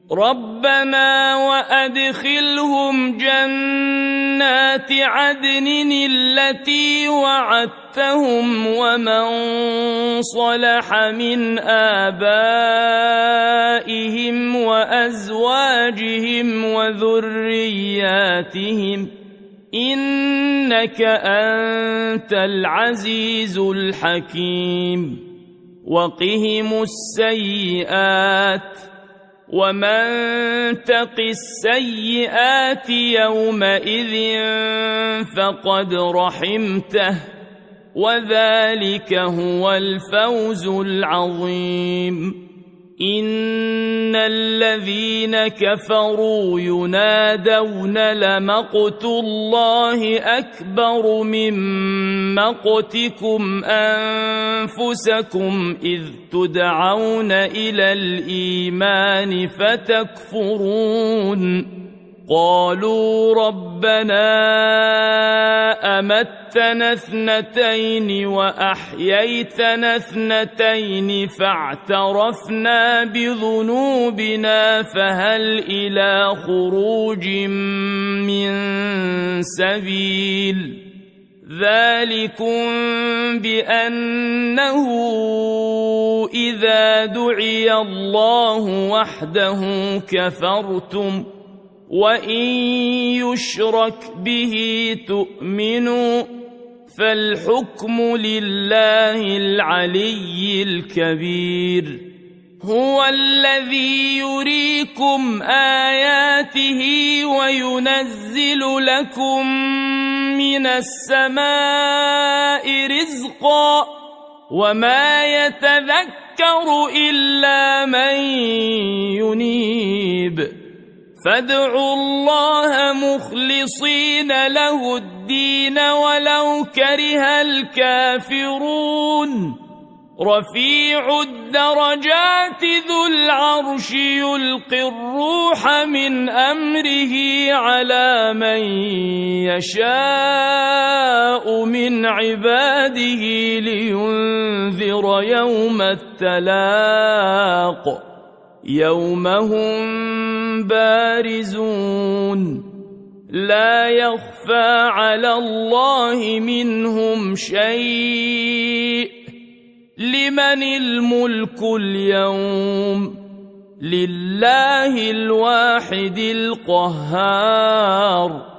ربنا وأدخلهم جنات عدن التي وعدتهم ومن صلح من آبائهم وأزواجهم وذرياتهم إنك أنت العزيز الحكيم وقهم السيئات ومن تق السيئات يومئذ فقد رحمته وذلك هو الفوز العظيم إن الذين كفروا ينادون لمقت الله أكبر من مقتكم أنفسكم إذ تدعون إلى الإيمان فتكفرون قالوا ربنا أمتنا اثنتين وأحييتنا اثنتين فاعترفنا بذنوبنا فهل إلى خروج من سبيل ذلكم بأنه إذا دعي الله وحده كفرتم وإن يشرك به تؤمنوا فالحكم لله العلي الكبير هو الذي يريكم آياته وينزل لكم من السماء رزقا وما يتذكر إلا من ينيب فادعوا الله مخلصين له الدين ولو كره الكافرون رفيع الدرجات ذو العرش يلقي الروح من أمره على من يشاء من عباده لينذر يوم التلاق يوم هم بارزون لا يخفى على الله منهم شيء لمن الملك اليوم لله الواحد القهار